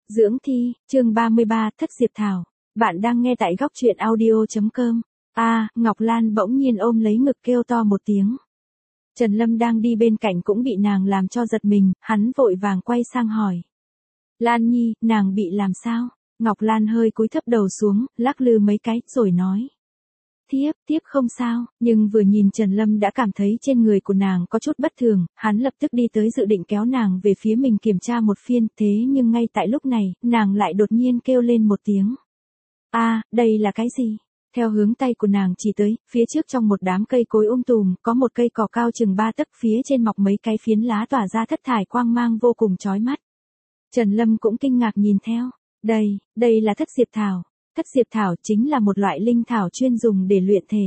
Dưỡng thi, chương 33, Thất Diệp Thảo. Bạn đang nghe tại góc truyện audio.com. Ngọc Lan bỗng nhiên ôm lấy ngực kêu to một tiếng. Trần Lâm đang đi bên cạnh cũng bị nàng làm cho giật mình, hắn vội vàng quay sang hỏi. Lan Nhi, nàng bị làm sao? Ngọc Lan hơi cúi thấp đầu xuống, lắc lư mấy cái, rồi nói. Tiếp không sao, nhưng vừa nhìn Trần Lâm đã cảm thấy trên người của nàng có chút bất thường, hắn lập tức đi tới dự định kéo nàng về phía mình kiểm tra một phiên, thế nhưng ngay tại lúc này, nàng lại đột nhiên kêu lên một tiếng. Đây là cái gì? Theo hướng tay của nàng chỉ tới, phía trước trong một đám cây cối tùm, có một cây cỏ cao chừng 3 tấc, phía trên mọc mấy cái phiến lá tỏa ra thất thải quang mang vô cùng chói mắt. Trần Lâm cũng kinh ngạc nhìn theo. Đây là Thất Diệp Thảo. Thất Diệp Thảo chính là một loại linh thảo chuyên dùng để luyện thể.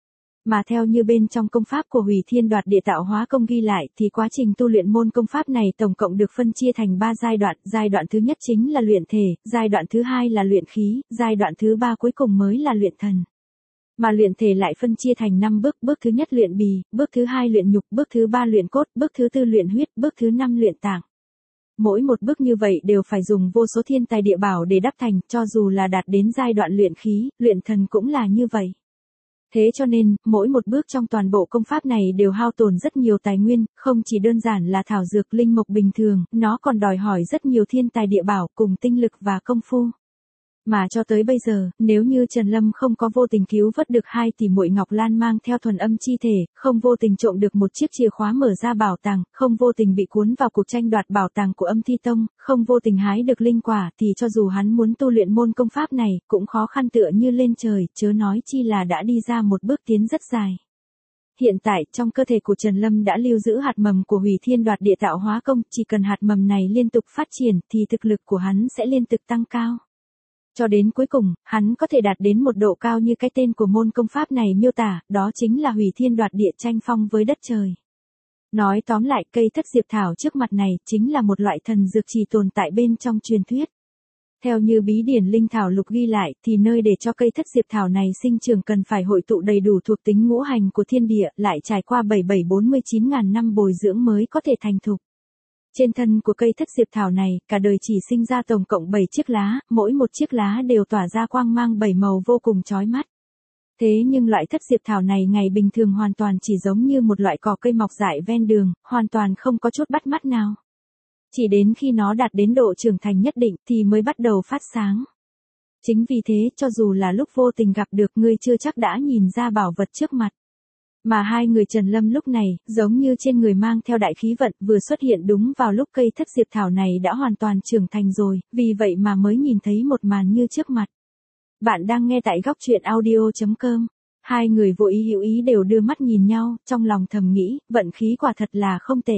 Mà theo như bên trong công pháp của Hủy Thiên Đoạt Địa Tạo Hóa Công ghi lại thì quá trình tu luyện môn công pháp này tổng cộng được phân chia thành 3 giai đoạn thứ nhất chính là luyện thể, giai đoạn thứ hai là luyện khí, giai đoạn thứ 3 cuối cùng mới là luyện thần. Mà luyện thể lại phân chia thành 5 bước, bước thứ nhất luyện bì, bước thứ hai luyện nhục, bước thứ 3 luyện cốt, bước thứ 4 luyện huyết, bước thứ 5 luyện tạng. Mỗi một bước như vậy đều phải dùng vô số thiên tài địa bảo để đắp thành, cho dù là đạt đến giai đoạn luyện khí, luyện thần cũng là như vậy. Thế cho nên, mỗi một bước trong toàn bộ công pháp này đều hao tổn rất nhiều tài nguyên, không chỉ đơn giản là thảo dược linh mộc bình thường, nó còn đòi hỏi rất nhiều thiên tài địa bảo cùng tinh lực và công phu. Mà cho tới bây giờ, nếu như Trần Lâm không có vô tình cứu vớt được 2 tỷ muội Ngọc Lan mang theo thuần âm chi thể, không vô tình trộm được một chiếc chìa khóa mở ra bảo tàng, không vô tình bị cuốn vào cuộc tranh đoạt bảo tàng của Âm Thi Tông, không vô tình hái được linh quả thì cho dù hắn muốn tu luyện môn công pháp này, cũng khó khăn tựa như lên trời, chớ nói chi là đã đi ra một bước tiến rất dài. Hiện tại, trong cơ thể của Trần Lâm đã lưu giữ hạt mầm của Hủy Thiên Đoạt Địa Tạo Hóa Công, chỉ cần hạt mầm này liên tục phát triển thì thực lực của hắn sẽ liên tục tăng cao. Cho đến cuối cùng, hắn có thể đạt đến một độ cao như cái tên của môn công pháp này miêu tả, đó chính là Hủy Thiên Đoạt Địa tranh phong với đất trời. Nói tóm lại, cây Thất Diệp Thảo trước mặt này chính là một loại thần dược chỉ tồn tại bên trong truyền thuyết. Theo như bí điển linh thảo lục ghi lại, thì nơi để cho cây Thất Diệp Thảo này sinh trưởng cần phải hội tụ đầy đủ thuộc tính ngũ hành của thiên địa, lại trải qua 7749.000 năm bồi dưỡng mới có thể thành thục. Trên thân của cây Thất Diệp Thảo này, cả đời chỉ sinh ra tổng cộng 7 chiếc lá, mỗi một chiếc lá đều tỏa ra quang mang 7 màu vô cùng chói mắt. Thế nhưng loại Thất Diệp Thảo này ngày bình thường hoàn toàn chỉ giống như một loại cỏ cây mọc dại ven đường, hoàn toàn không có chút bắt mắt nào. Chỉ đến khi nó đạt đến độ trưởng thành nhất định thì mới bắt đầu phát sáng. Chính vì thế, cho dù là lúc vô tình gặp được, ngươi chưa chắc đã nhìn ra bảo vật trước mặt. Mà hai người Trần Lâm lúc này, giống như trên người mang theo đại khí vận, vừa xuất hiện đúng vào lúc cây Thất Diệp Thảo này đã hoàn toàn trưởng thành rồi, vì vậy mà mới nhìn thấy một màn như trước mặt. Bạn đang nghe tại góc truyện audio.com. Hai người vô ý hữu ý đều đưa mắt nhìn nhau, trong lòng thầm nghĩ, vận khí quả thật là không tệ.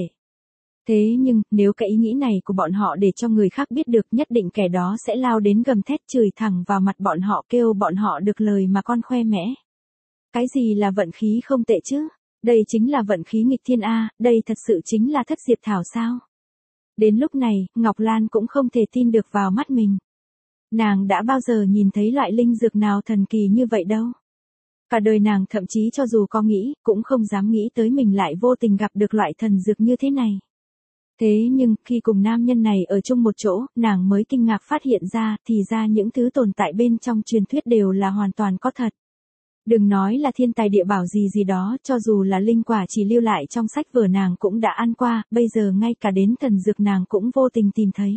Thế nhưng, nếu cái ý nghĩ này của bọn họ để cho người khác biết được, nhất định kẻ đó sẽ lao đến gầm thét chửi thẳng vào mặt bọn họ, kêu bọn họ được lời mà con khoe mẽ. Cái gì là vận khí không tệ chứ? Đây chính là vận khí nghịch thiên a, đây thật sự chính là Thất Diệp Thảo sao? Đến lúc này, Ngọc Lan cũng không thể tin được vào mắt mình. Nàng đã bao giờ nhìn thấy loại linh dược nào thần kỳ như vậy đâu. Cả đời nàng thậm chí cho dù có nghĩ, cũng không dám nghĩ tới mình lại vô tình gặp được loại thần dược như thế này. Thế nhưng, khi cùng nam nhân này ở chung một chỗ, nàng mới kinh ngạc phát hiện ra, thì ra những thứ tồn tại bên trong truyền thuyết đều là hoàn toàn có thật. Đừng nói là thiên tài địa bảo gì đó, cho dù là linh quả chỉ lưu lại trong sách vở nàng cũng đã ăn qua, bây giờ ngay cả đến thần dược nàng cũng vô tình tìm thấy.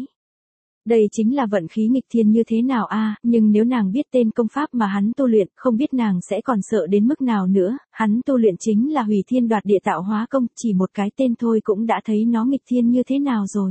Đây chính là vận khí nghịch thiên như thế nào nhưng nếu nàng biết tên công pháp mà hắn tu luyện, không biết nàng sẽ còn sợ đến mức nào nữa, hắn tu luyện chính là Hủy Thiên Đoạt Địa Tạo Hóa Công, chỉ một cái tên thôi cũng đã thấy nó nghịch thiên như thế nào rồi.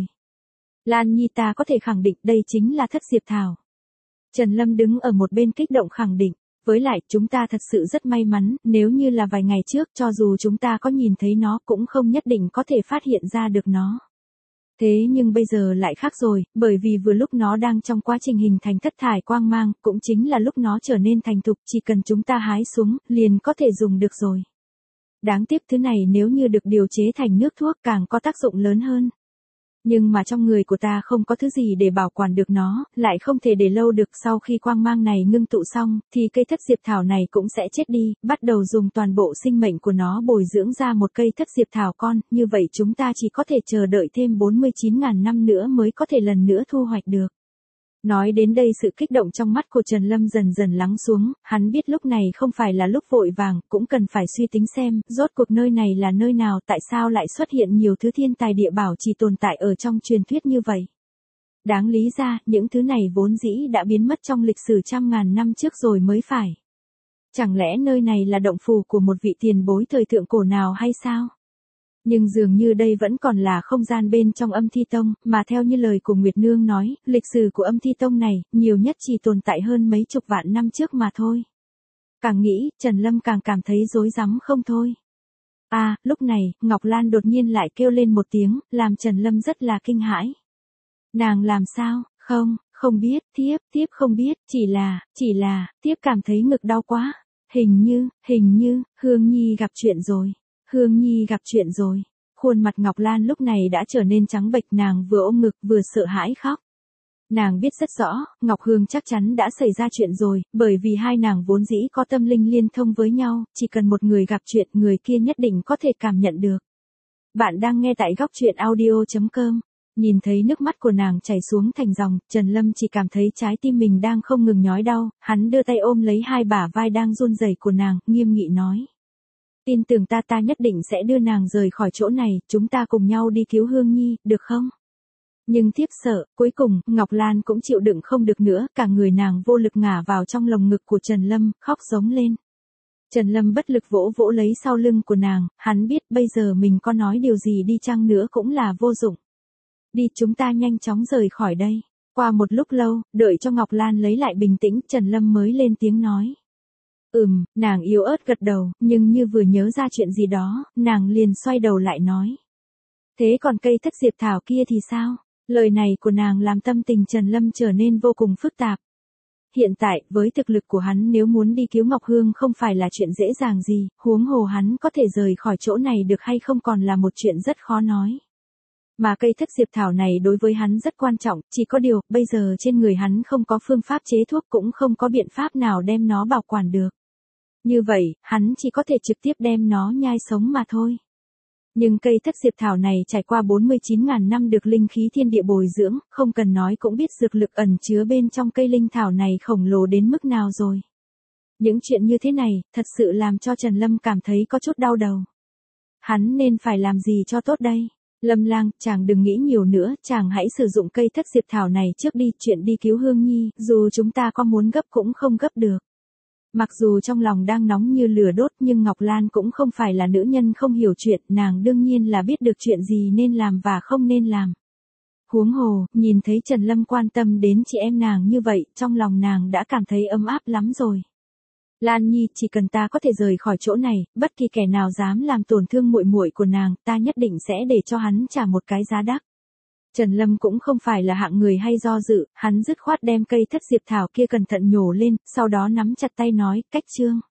Lan Nhi, ta có thể khẳng định đây chính là Thất Diệp Thảo. Trần Lâm đứng ở một bên kích động khẳng định. Với lại, chúng ta thật sự rất may mắn, nếu như là vài ngày trước, cho dù chúng ta có nhìn thấy nó cũng không nhất định có thể phát hiện ra được nó. Thế nhưng bây giờ lại khác rồi, bởi vì vừa lúc nó đang trong quá trình hình thành thất thải quang mang, cũng chính là lúc nó trở nên thành thục, chỉ cần chúng ta hái xuống, liền có thể dùng được rồi. Đáng tiếc thứ này nếu như được điều chế thành nước thuốc càng có tác dụng lớn hơn. Nhưng mà trong người của ta không có thứ gì để bảo quản được nó, lại không thể để lâu được, sau khi quang mang này ngưng tụ xong, thì cây Thất Diệp Thảo này cũng sẽ chết đi, bắt đầu dùng toàn bộ sinh mệnh của nó bồi dưỡng ra một cây Thất Diệp Thảo con, như vậy chúng ta chỉ có thể chờ đợi thêm 49.000 năm nữa mới có thể lần nữa thu hoạch được. Nói đến đây sự kích động trong mắt của Trần Lâm dần dần lắng xuống, hắn biết lúc này không phải là lúc vội vàng, cũng cần phải suy tính xem, rốt cuộc nơi này là nơi nào, tại sao lại xuất hiện nhiều thứ thiên tài địa bảo chỉ tồn tại ở trong truyền thuyết như vậy. Đáng lý ra, những thứ này vốn dĩ đã biến mất trong lịch sử trăm ngàn năm trước rồi mới phải. Chẳng lẽ nơi này là động phủ của một vị tiền bối thời thượng cổ nào hay sao? Nhưng dường như đây vẫn còn là không gian bên trong Âm Thi Tông, mà theo như lời của Nguyệt Nương nói, lịch sử của Âm Thi Tông này, nhiều nhất chỉ tồn tại hơn mấy chục vạn năm trước mà thôi. Càng nghĩ, Trần Lâm càng cảm thấy rối rắm không thôi. Lúc này, Ngọc Lan đột nhiên lại kêu lên một tiếng, làm Trần Lâm rất là kinh hãi. Nàng làm sao? Không biết, thiếp không biết, chỉ là, thiếp cảm thấy ngực đau quá. Hình như, Hương Nhi gặp chuyện rồi. Khuôn mặt Ngọc Lan lúc này đã trở nên trắng bệch, nàng vừa ôm ngực vừa sợ hãi khóc. Nàng biết rất rõ, Ngọc Hương chắc chắn đã xảy ra chuyện rồi, bởi vì hai nàng vốn dĩ có tâm linh liên thông với nhau, chỉ cần một người gặp chuyện, người kia nhất định có thể cảm nhận được. Bạn đang nghe tại góc truyện audio.com. Nhìn thấy nước mắt của nàng chảy xuống thành dòng, Trần Lâm chỉ cảm thấy trái tim mình đang không ngừng nhói đau, hắn đưa tay ôm lấy hai bả vai đang run rẩy của nàng, nghiêm nghị nói. Tin tưởng ta nhất định sẽ đưa nàng rời khỏi chỗ này, chúng ta cùng nhau đi cứu Hương Nhi, được không? Nhưng thiếp sợ, cuối cùng, Ngọc Lan cũng chịu đựng không được nữa, cả người nàng vô lực ngả vào trong lồng ngực của Trần Lâm, khóc giống lên. Trần Lâm bất lực vỗ vỗ lấy sau lưng của nàng, hắn biết bây giờ mình có nói điều gì đi chăng nữa cũng là vô dụng. Đi, chúng ta nhanh chóng rời khỏi đây. Qua một lúc lâu, đợi cho Ngọc Lan lấy lại bình tĩnh, Trần Lâm mới lên tiếng nói. Nàng yếu ớt gật đầu, nhưng như vừa nhớ ra chuyện gì đó, nàng liền xoay đầu lại nói. Thế còn cây thất diệp thảo kia thì sao? Lời này của nàng làm tâm tình Trần Lâm trở nên vô cùng phức tạp. Hiện tại, với thực lực của hắn nếu muốn đi cứu Ngọc Hương không phải là chuyện dễ dàng gì, huống hồ hắn có thể rời khỏi chỗ này được hay không còn là một chuyện rất khó nói. Mà cây thất diệp thảo này đối với hắn rất quan trọng, chỉ có điều, bây giờ trên người hắn không có phương pháp chế thuốc cũng không có biện pháp nào đem nó bảo quản được. Như vậy, hắn chỉ có thể trực tiếp đem nó nhai sống mà thôi. Nhưng cây thất diệp thảo này trải qua 49.000 năm được linh khí thiên địa bồi dưỡng, không cần nói cũng biết dược lực ẩn chứa bên trong cây linh thảo này khổng lồ đến mức nào rồi. Những chuyện như thế này, thật sự làm cho Trần Lâm cảm thấy có chút đau đầu. Hắn nên phải làm gì cho tốt đây? Lâm Lang, chàng đừng nghĩ nhiều nữa, chàng hãy sử dụng cây thất diệp thảo này trước đi, chuyện đi cứu Hương Nhi, dù chúng ta có muốn gấp cũng không gấp được. Mặc dù trong lòng đang nóng như lửa đốt nhưng Ngọc Lan cũng không phải là nữ nhân không hiểu chuyện, nàng đương nhiên là biết được chuyện gì nên làm và không nên làm. Huống hồ, nhìn thấy Trần Lâm quan tâm đến chị em nàng như vậy, trong lòng nàng đã cảm thấy ấm áp lắm rồi. Lan Nhi, chỉ cần ta có thể rời khỏi chỗ này, bất kỳ kẻ nào dám làm tổn thương muội muội của nàng, ta nhất định sẽ để cho hắn trả một cái giá đắt. Trần Lâm cũng không phải là hạng người hay do dự, hắn dứt khoát đem cây thất diệp thảo kia cẩn thận nhổ lên, sau đó nắm chặt tay nói, cách chương.